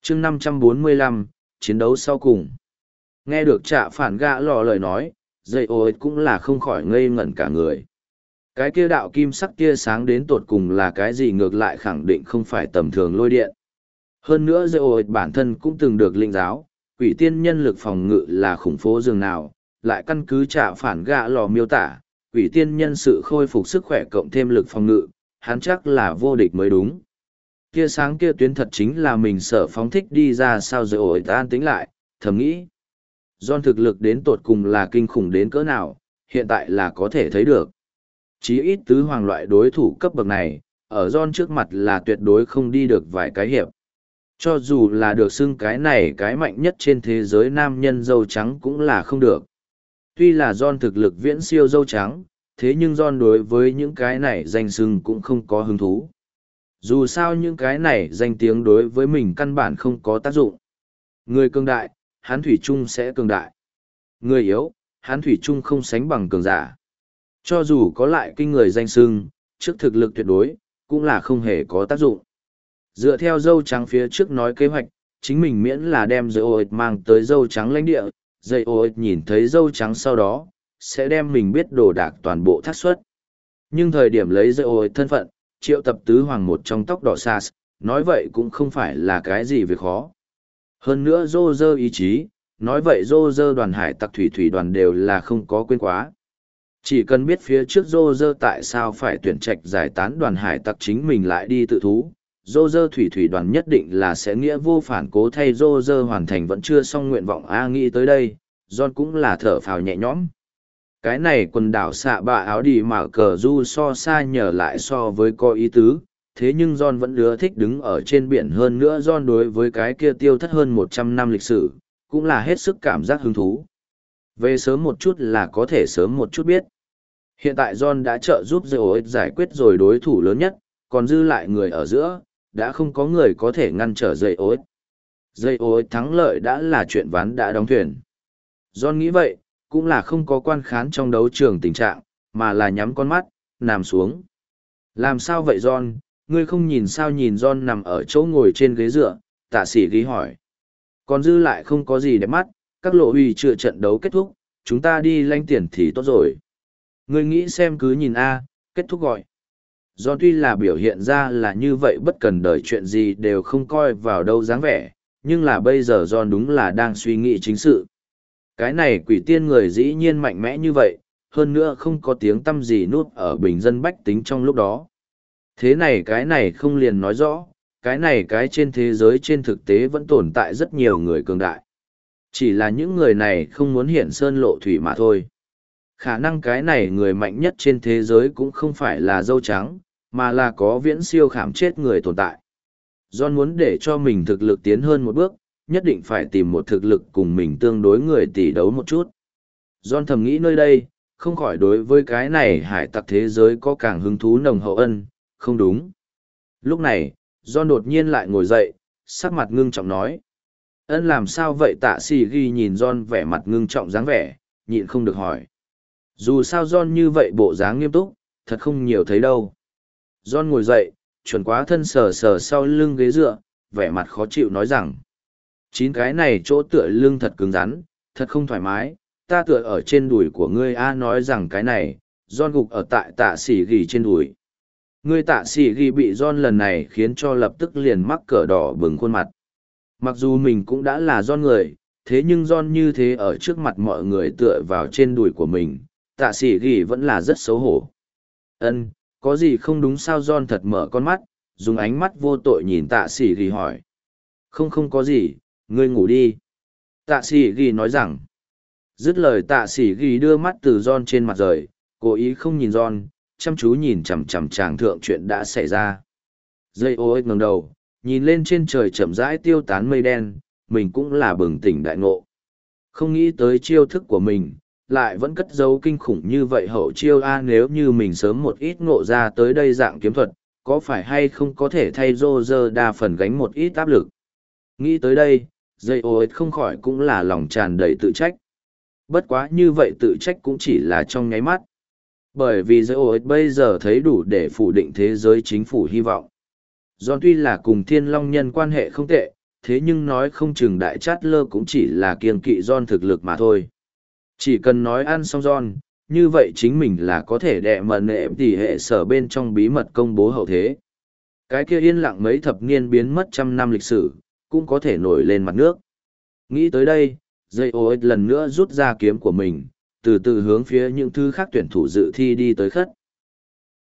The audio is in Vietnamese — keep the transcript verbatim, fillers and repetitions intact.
chương năm trăm bốn mươi lăm, chiến đấu sau cùng. Nghe được trạ phản gã lò lời nói, dây ô cũng là không khỏi ngây ngẩn cả người. Cái kia đạo kim sắc tia sáng đến tột cùng là cái gì ngược lại khẳng định không phải tầm thường lôi điện. Hơn nữa dây ô bản thân cũng từng được linh giáo, quỷ tiên nhân lực phòng ngự là khủng phố dường nào, lại căn cứ trạ phản gã lò miêu tả, quỷ tiên nhân sự khôi phục sức khỏe cộng thêm lực phòng ngự, hắn chắc là vô địch mới đúng. Tia sáng kia tuyến thật chính là mình sợ phóng thích đi ra sao dây ô an tính lại, thầm nghĩ. John thực lực đến tột cùng là kinh khủng đến cỡ nào, hiện tại là có thể thấy được. Chí ít tứ hoàng loại đối thủ cấp bậc này, ở John trước mặt là tuyệt đối không đi được vài cái hiệp. Cho dù là được xưng cái này cái mạnh nhất trên thế giới nam nhân dâu trắng cũng là không được. Tuy là John thực lực viễn siêu dâu trắng, thế nhưng John đối với những cái này danh xưng cũng không có hứng thú. Dù sao những cái này danh tiếng đối với mình căn bản không có tác dụng. Người cường đại, hắn thủy chung sẽ cường đại. Người yếu, hắn thủy chung không sánh bằng cường giả. Cho dù có lại kinh người danh xưng, trước thực lực tuyệt đối, cũng là không hề có tác dụng. Dựa theo dâu trắng phía trước nói kế hoạch, chính mình miễn là đem dây ô mang tới dâu trắng lãnh địa, dây ô nhìn thấy dâu trắng sau đó, sẽ đem mình biết đồ đạc toàn bộ thác xuất. Nhưng thời điểm lấy dây ô thân phận, triệu tập tứ hoàng một trong tóc đỏ Sas, nói vậy cũng không phải là cái gì việc khó. Hơn nữa dô dơ ý chí, nói vậy dô dơ đoàn hải tặc thủy thủy đoàn đều là không có quên quá. Chỉ cần biết phía trước dô dơ tại sao phải tuyển trạch giải tán đoàn hải tặc chính mình lại đi tự thú, dô dơ thủy thủy đoàn nhất định là sẽ nghĩa vô phản cố thay dô dơ hoàn thành vẫn chưa xong nguyện vọng A nghĩ tới đây, John cũng là thở phào nhẹ nhõm. Cái này quần đảo xạ bạ áo đi mà cờ du so xa nhờ lại so với có ý tứ, thế nhưng John vẫn ưa thích đứng ở trên biển hơn nữa John đối với cái kia tiêu thất hơn một trăm năm lịch sử, cũng là hết sức cảm giác hứng thú. Về sớm một chút là có thể sớm một chút biết. Hiện tại John đã trợ giúp Zeus giải quyết rồi đối thủ lớn nhất, còn dư lại người ở giữa, đã không có người có thể ngăn trở Zeus. Zeus thắng lợi đã là chuyện ván đã đóng thuyền. John nghĩ vậy, cũng là không có quan khán trong đấu trường tình trạng, mà là nhắm con mắt, nằm xuống. Làm sao vậy John, ngươi không nhìn sao nhìn John nằm ở chỗ ngồi trên ghế dựa, tạ sĩ ghi hỏi. Còn dư lại không có gì đẹp mắt, các lộ huy chưa trận đấu kết thúc, chúng ta đi lanh tiền thì tốt rồi. Ngươi nghĩ xem cứ nhìn A, kết thúc gọi. John tuy là biểu hiện ra là như vậy bất cần đời chuyện gì đều không coi vào đâu dáng vẻ, nhưng là bây giờ John đúng là đang suy nghĩ chính sự. Cái này quỷ tiên người dĩ nhiên mạnh mẽ như vậy, hơn nữa không có tiếng tâm gì nút ở bình dân bách tính trong lúc đó. Thế này cái này không liền nói rõ, cái này cái trên thế giới trên thực tế vẫn tồn tại rất nhiều người cường đại. Chỉ là những người này không muốn hiện sơn lộ thủy mà thôi. Khả năng cái này người mạnh nhất trên thế giới cũng không phải là dâu trắng, mà là có viễn siêu khảm chết người tồn tại. John muốn để cho mình thực lực tiến hơn một bước, nhất định phải tìm một thực lực cùng mình tương đối người tỷ đấu một chút. John thầm nghĩ nơi đây, không khỏi đối với cái này hải tặc thế giới có càng hứng thú nồng hậu ân, không đúng. Lúc này, John đột nhiên lại ngồi dậy, sắc mặt ngưng trọng nói. Ân làm sao vậy tạ sĩ ghi nhìn John vẻ mặt ngưng trọng dáng vẻ, nhịn không được hỏi. Dù sao John như vậy bộ dáng nghiêm túc, thật không nhiều thấy đâu. John ngồi dậy, chuẩn quá thân sờ sờ sau lưng ghế dựa, vẻ mặt khó chịu nói rằng. Chín cái này chỗ tựa lưng thật cứng rắn, thật không thoải mái, ta tựa ở trên đùi của ngươi A nói rằng cái này, John gục ở tại tạ sĩ ghi trên đùi. Ngươi tạ sĩ ghi bị John lần này khiến cho lập tức liền mắc cỡ đỏ bừng khuôn mặt. Mặc dù mình cũng đã là John người, thế nhưng John như thế ở trước mặt mọi người tựa vào trên đùi của mình, tạ sĩ ghi vẫn là rất xấu hổ. Ân, có gì không đúng sao John thật mở con mắt, dùng ánh mắt vô tội nhìn tạ sĩ ghi hỏi. Không không có gì, ngươi ngủ đi. Tạ sĩ ghi nói rằng. Dứt lời tạ sĩ ghi đưa mắt từ John trên mặt rời, cố ý không nhìn John, chăm chú nhìn chằm chằm chàng thượng chuyện đã xảy ra. Dây ô ích ngẩng đầu, nhìn lên trên trời chậm rãi tiêu tán mây đen, mình cũng là bừng tỉnh đại ngộ. Không nghĩ tới chiêu thức của mình, lại vẫn cất giấu kinh khủng như vậy hậu chiêu A nếu như mình sớm một ít ngộ ra tới đây dạng kiếm thuật, có phải hay không có thể thay rô rơ đa phần gánh một ít áp lực. Nghĩ tới đây, dây ô ích không khỏi cũng là lòng tràn đầy tự trách. Bất quá như vậy tự trách cũng chỉ là trong nháy mắt. Bởi vì dây ô ích bây giờ thấy đủ để phủ định thế giới chính phủ hy vọng. John tuy là cùng thiên long nhân quan hệ không tệ, thế nhưng nói không chừng đại chát lơ cũng chỉ là kiêng kỵ John thực lực mà thôi. Chỉ cần nói ăn xong John, như vậy chính mình là có thể đẹ mần nệ tỉ hệ sở bên trong bí mật công bố hậu thế. Cái kia yên lặng mấy thập niên biến mất trăm năm lịch sử, cũng có thể nổi lên mặt nước. Nghĩ tới đây, dây ô lần nữa rút ra kiếm của mình, từ từ hướng phía những thứ khác tuyển thủ dự thi đi tới khất.